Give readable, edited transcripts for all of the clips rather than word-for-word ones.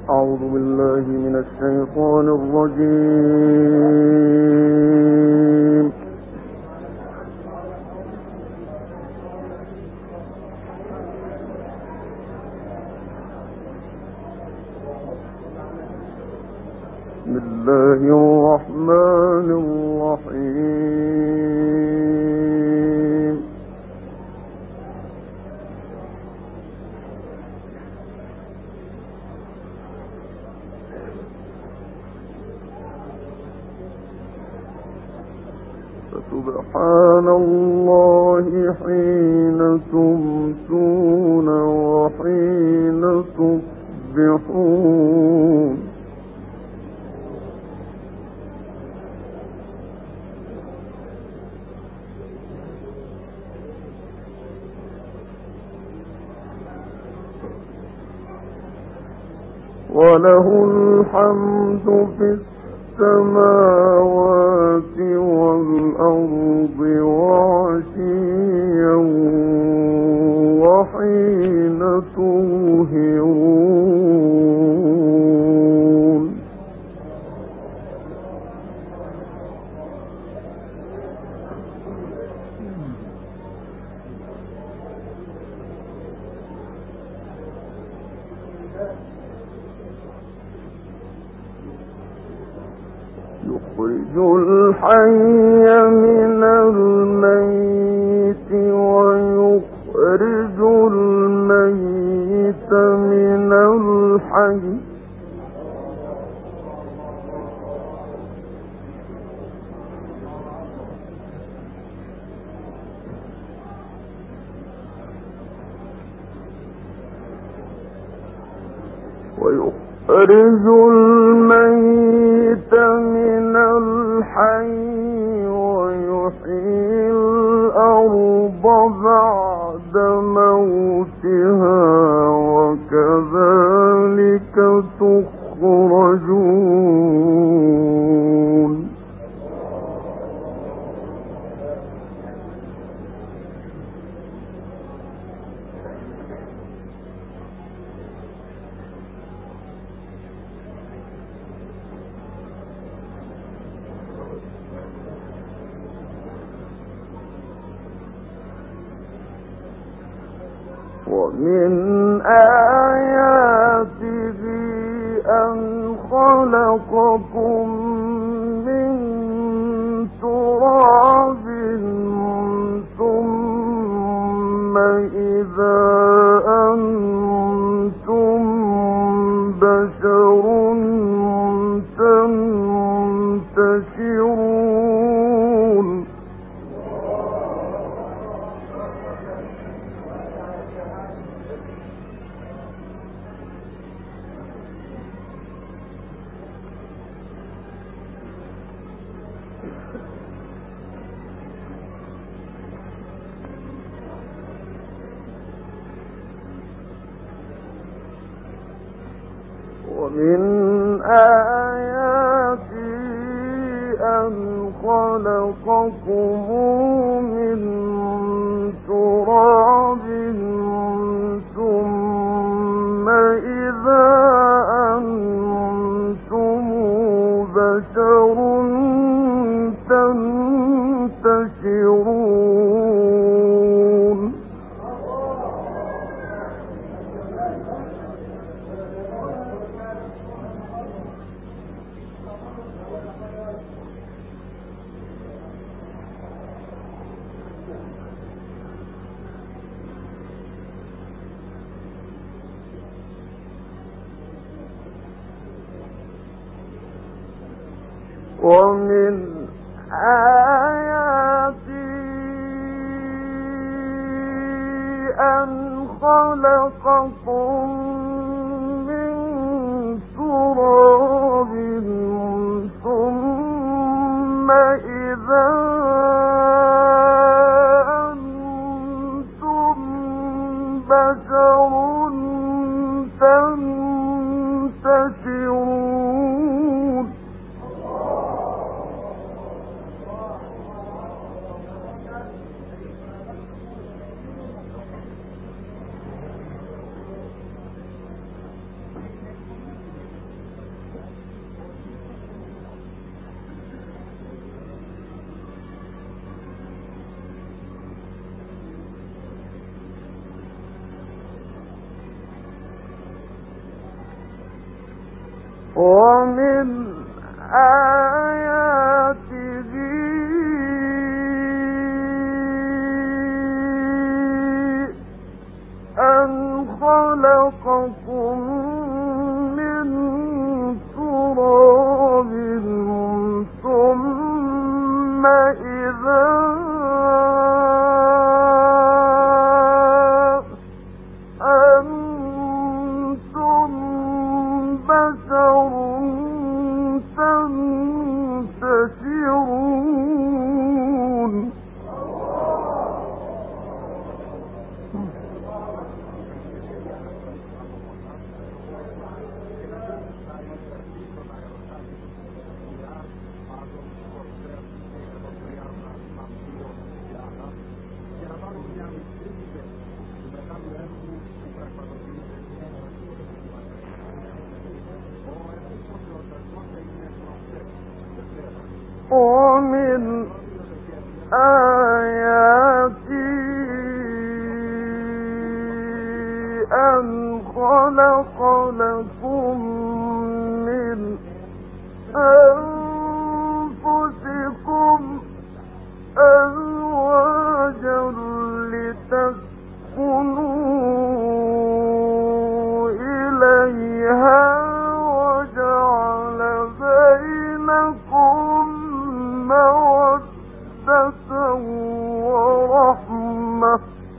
أعوذ بالله من الشيطان الرجيم. بسم الله الرحمن الرحيم. فسبحان الله حين تمسون وحين تصبحون. وله الحمد في السماوات والأرض وعشيا وحين تظهرون. يخرج الحي من الميت ويخرج الميت من الحي. ويخرج الميت من الحي ويحيي الأرض بعد موتها وكذلك تخرجون. ومن آياته أن خلقكم من تراب ثم إذا أنتم بشر تنتشرون. ومن آياته أن خلقكم من تراب ثم إذا أنتم بشر تنتشرون. ومن آياته أن خلقكم من تراب ثم إذا أنتم بشر تنتشرون. ومن آياته أن خلقكم من تراب ثم إذا أنتم بشر تنتشرون. ومن آياته أن خلق لكم من أنفسكم أزواجا لتسكنوا إليها وجعل بينكم مودة ورحمة.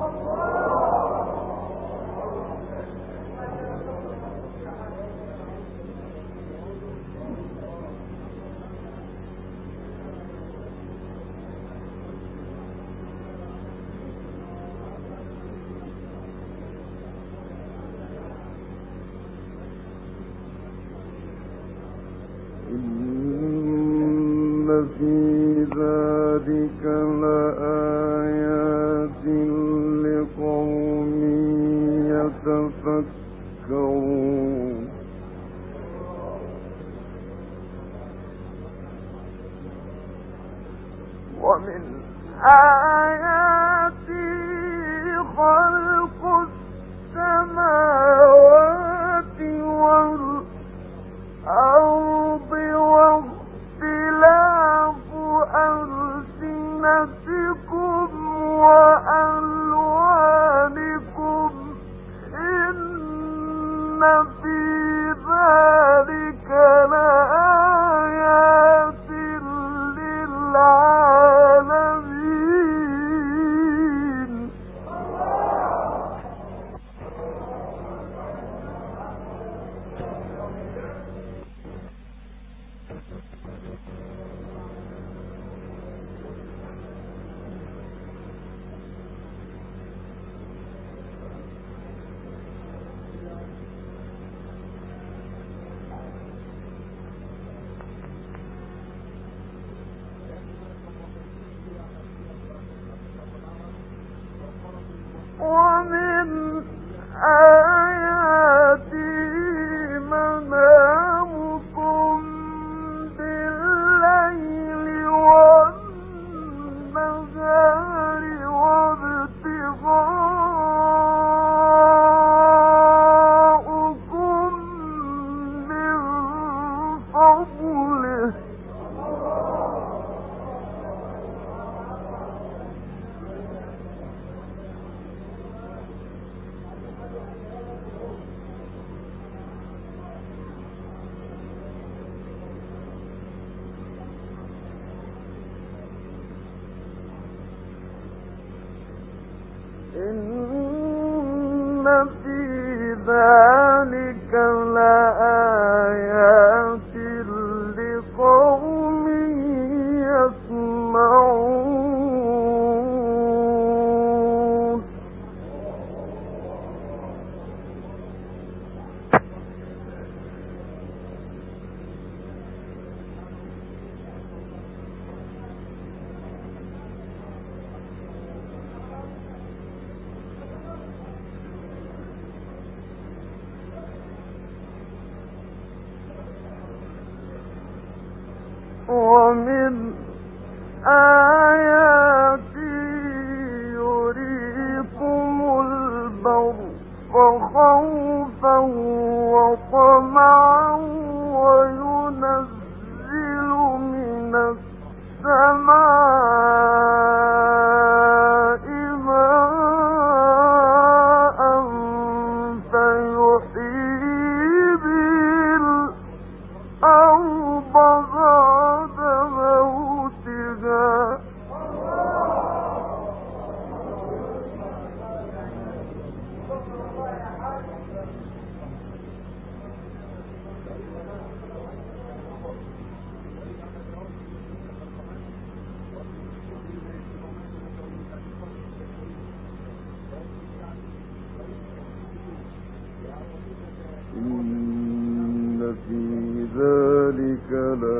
إن في ذلك لآيات لقوم يتفكرون. ومن آياته خلق السماوات والأرض واختلاف ألسنتكم وألوانكم إن في ذلك لآيات للعالمين. ومن آياته منامكم بالليل والنهار وابتغاؤكم من فضله. إن في ذلك لآيات لقوم يسمعون. ومن آياته يريكم البرق خوفا وطمعا في ذلك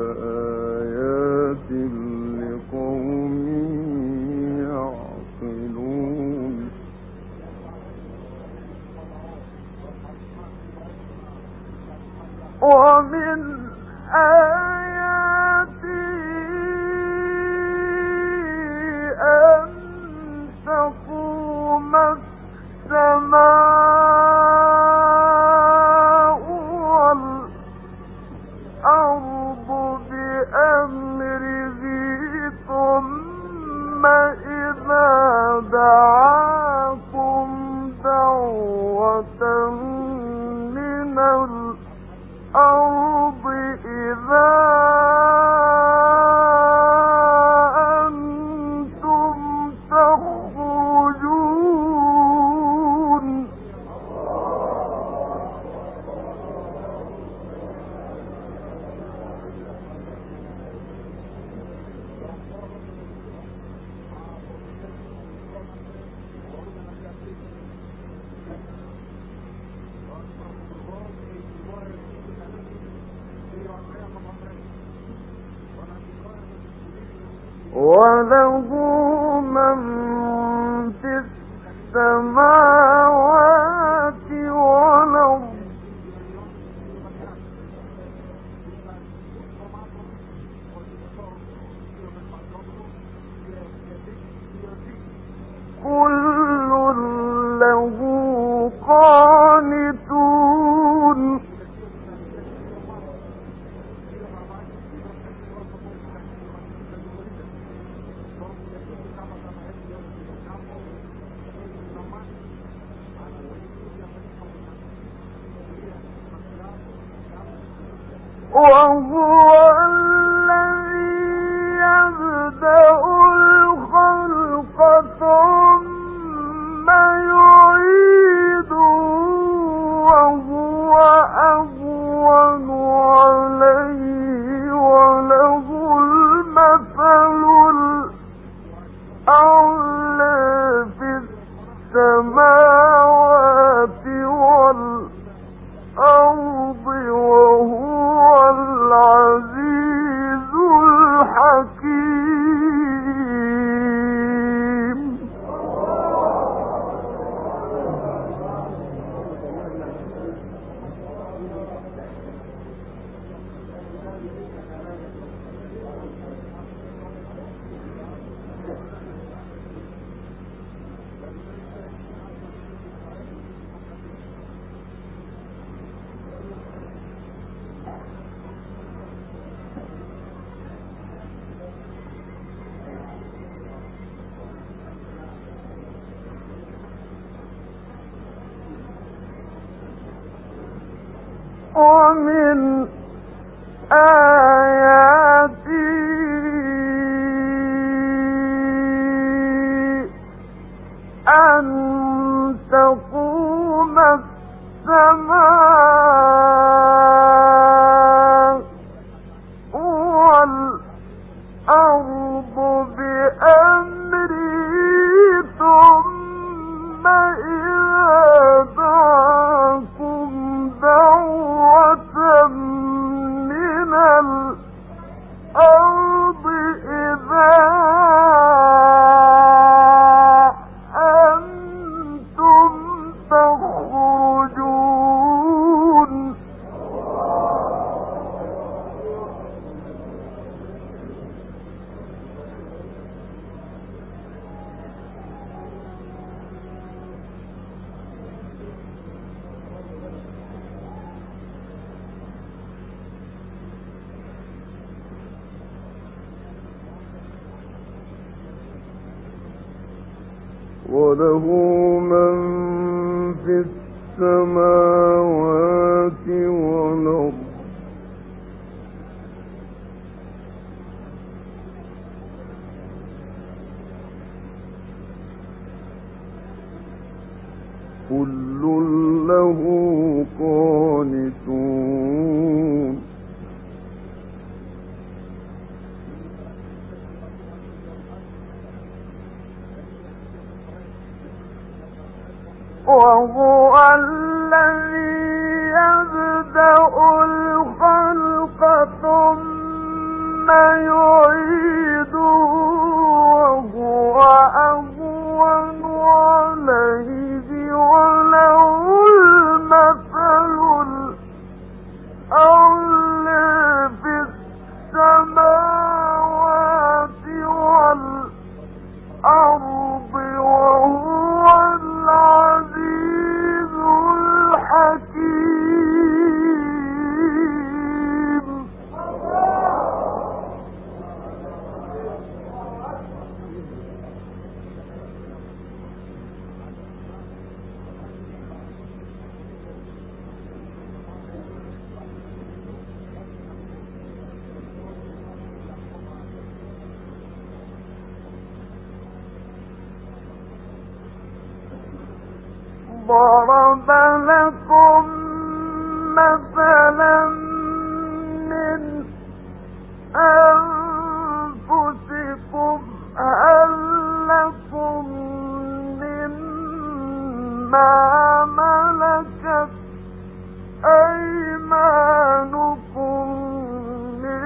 لآيات لقوم يعقلون ومن آياته أن تقوم السماء والأرض بأمره ثم إذا دعاكم دعوة من الأرض إذا أنتم تخرجون وله من في السماوات والأرض كل له قانتون وهو الذي يبدأ الخلق ثم يعيده وهو أهون عليه وله المثل الأعلى في السماوات والأرض وهو العزيز الحكيم ومن آياته أن تقوم السماء والأرض بأمره ثم إذا دعاكم دعوة من الأرض إذا أنتم تخرجون وله من في السماوات والأرض كل له قانتون وهو الذي يبدأ الخلق ضرب لكم مثلا من أنفسكم هل لكم مما ملكت أيمانكم من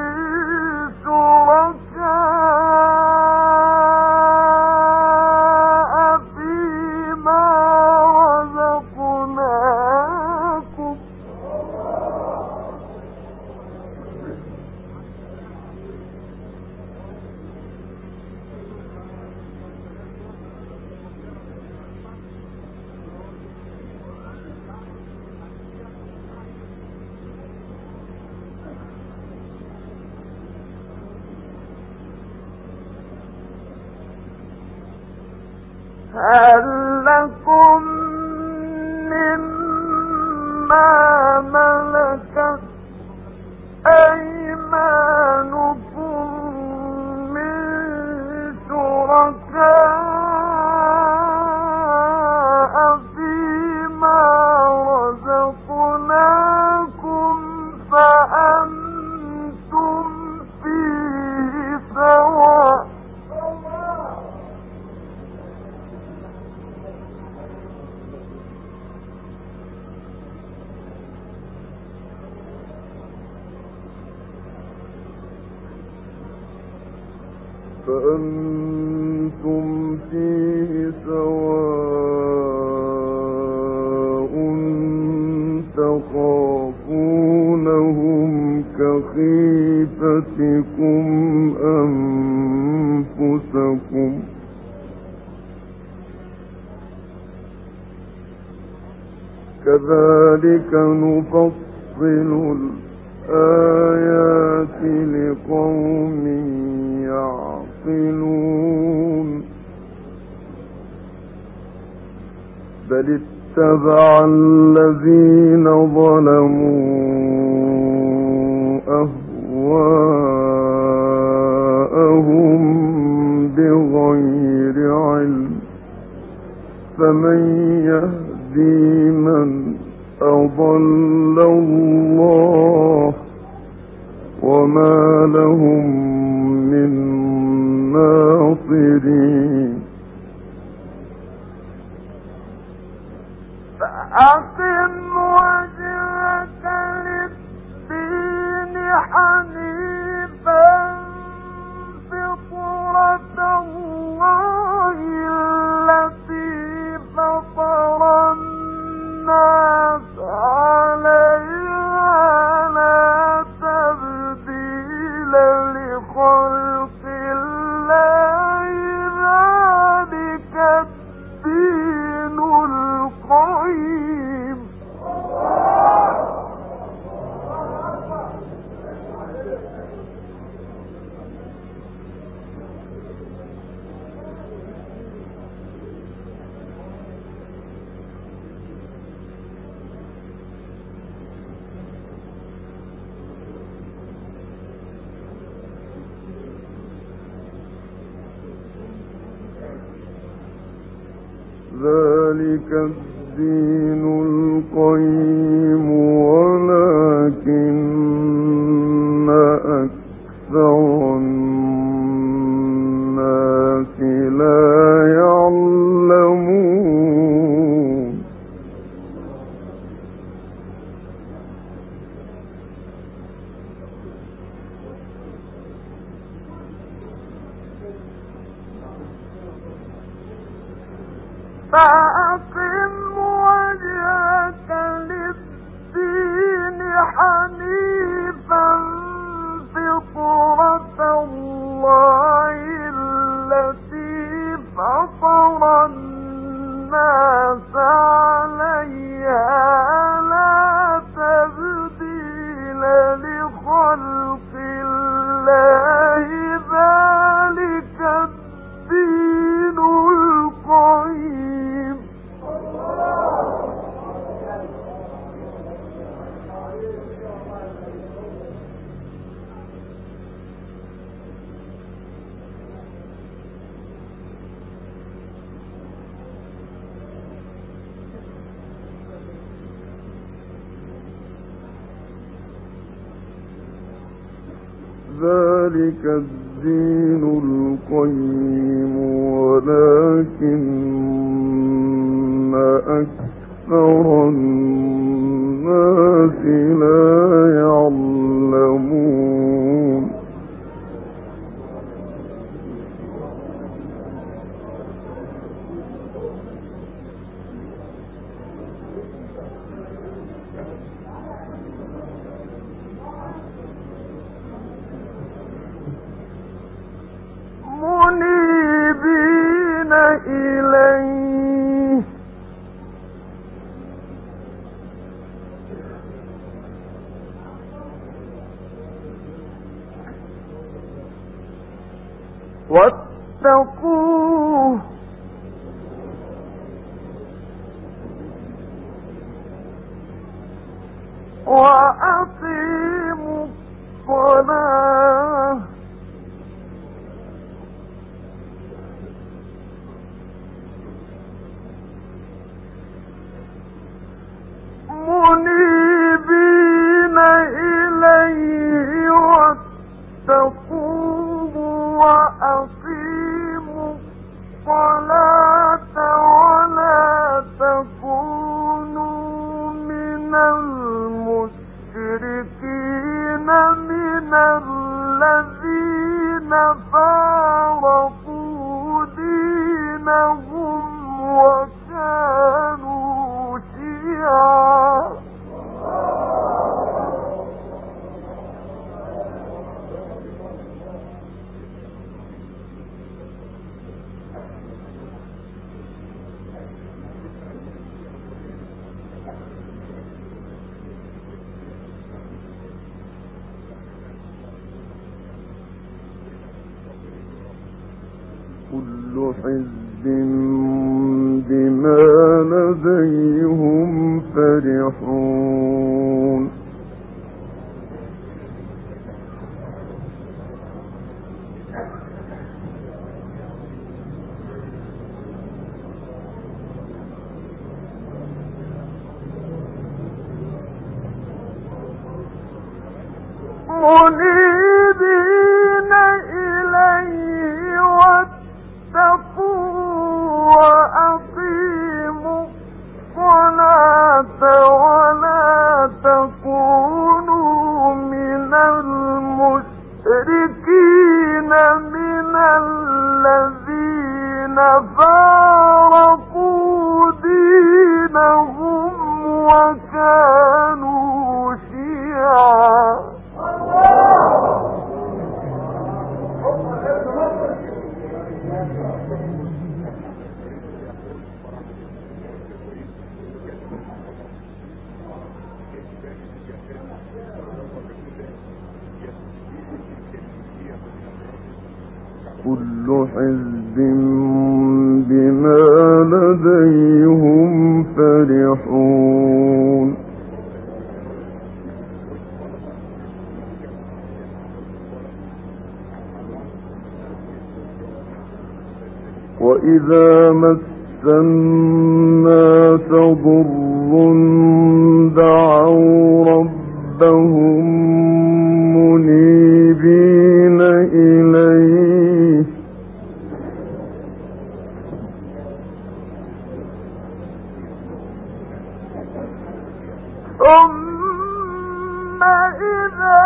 شركاء فيما رزقناكم هل لكم مما ملكت أيمانكم من شركاء فيما رزقناكم فأنتم فيه سواء فأنتم فيه سواء تخافونهم كخيفتكم أنفسكم كذلك نفصل الآيات لقوم يعقلون بل اتبع الذين ظلموا أهواءهم بغير علم فمن يهدي من أضل الله وما لهم من ناصرين فأقم وجهك للدين حنيفا فطرة الله التي فطر الناس عليها لا تبديل لخلق الله ذلك الدين القيم ذلك الدين القيم ولكن أكثر الناس لا يعلمون فأقم وجهك للدين حنيفا فطرة الله التي فطر الناس عليها لا تبديل لخلق الله ذلك الدين القيم ذلك الدين القيم ولكن أكثر الناس لا يعلمون منيبين إليه واتقوه وأقيموا الصلاة منيبين إليه واتقوه وأقيموا الصلاة ولا تكونوا من المشركين من الذين فارقوا دينهم وكانوا شيعا كل حزب بما لديهم فرحون منيبين إليه واتقوا وأقيموا الصلاة ولا تكونوا من المشركين من الذين فارقوا دينهم وكانوا شيعا كل حزب بما لديهم فرحون وإذا مس الناس ضر دعوا ربهم منيبين إليه ثم إذا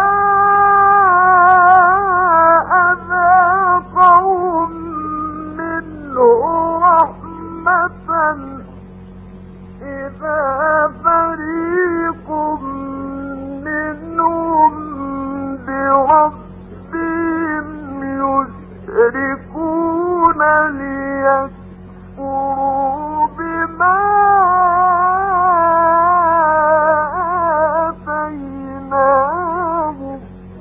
أذاقهم منه رحمة إذا فريق منهم بربهم يشركون ليكفروا بما آتيناهم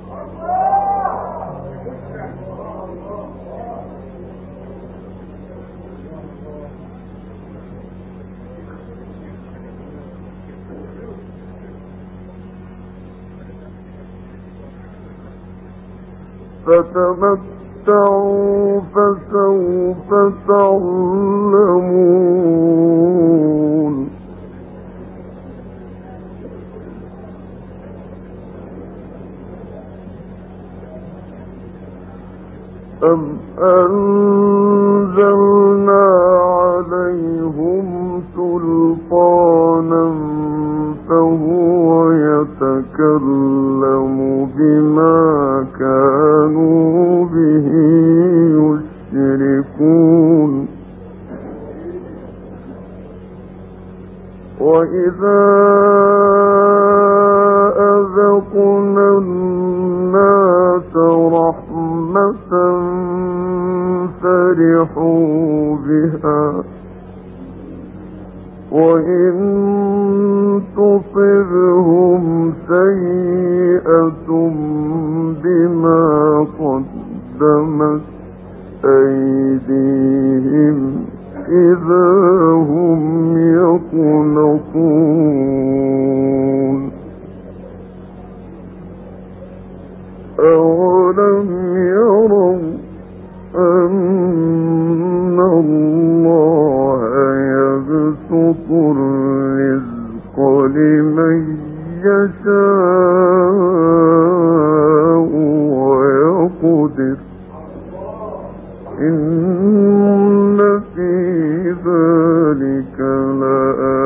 فتمتعوا فسوف تعلمون أم أنزلنا عليهم سلطانا فهو يتكلم بما كانوا به يشركون وإذا أذقنا الناس رحمة فرحوا بها وإن تصبهم سيئة بما قدمت أيديهم إذا هم يقنطون أولم يروا أن الله يبسط الرزق لمن يشاء ويقدر إن في ذلك لآيات